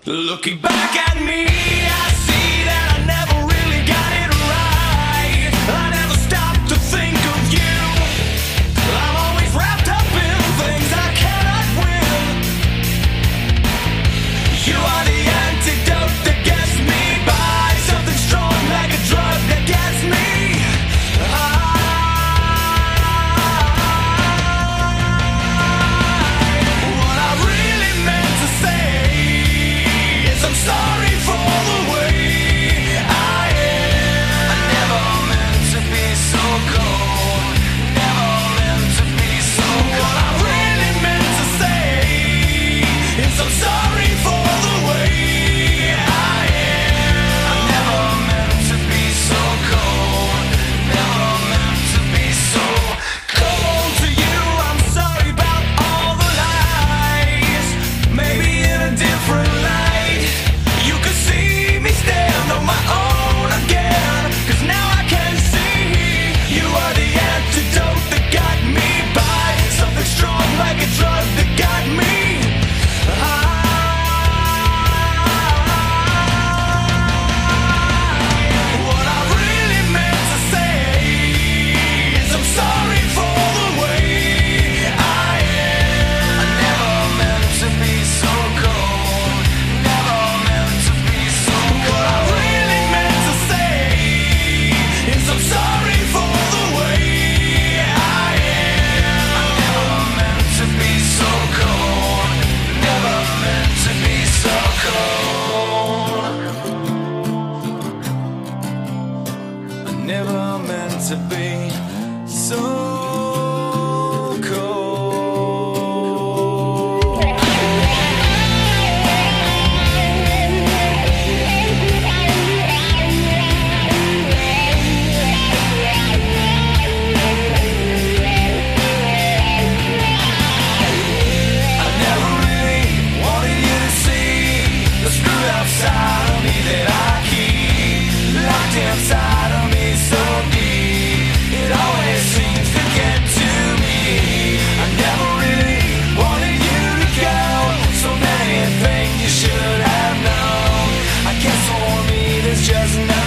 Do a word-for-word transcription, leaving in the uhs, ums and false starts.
Looking back at me, I see that I never really got it right. I never stopped to think of you. I'm always wrapped up in things I cannot win. You are the antidote that gets me by, something strong like a drug that gets me high. What I really meant to say is I'm sorry for the way I am. I never meant to be so cold. Never meant to be so cold. What I really meant to say is I'm sorry for the way I am. I never meant to be so cold. Never meant to be so cold to you. I'm sorry about all the lies. Maybe in a different light you could see me stand on my own again. Cause now I can see you are the antidote that got me by, something strong like a drug that got me high. What I really meant to say is I'm sorry for the way I am. I never meant to be so cold. Never meant to be so cold. What I really meant to say is I'm sorry for the way I am. I never meant to be so cold. Never meant to be so cold. I never meant to be so cold. I never really wanted you to see the screwed up side of me that I keep locked inside of me so deep. It always seems to get to me. I never really wanted you to go. So many things you should have known. I guess for me there's just no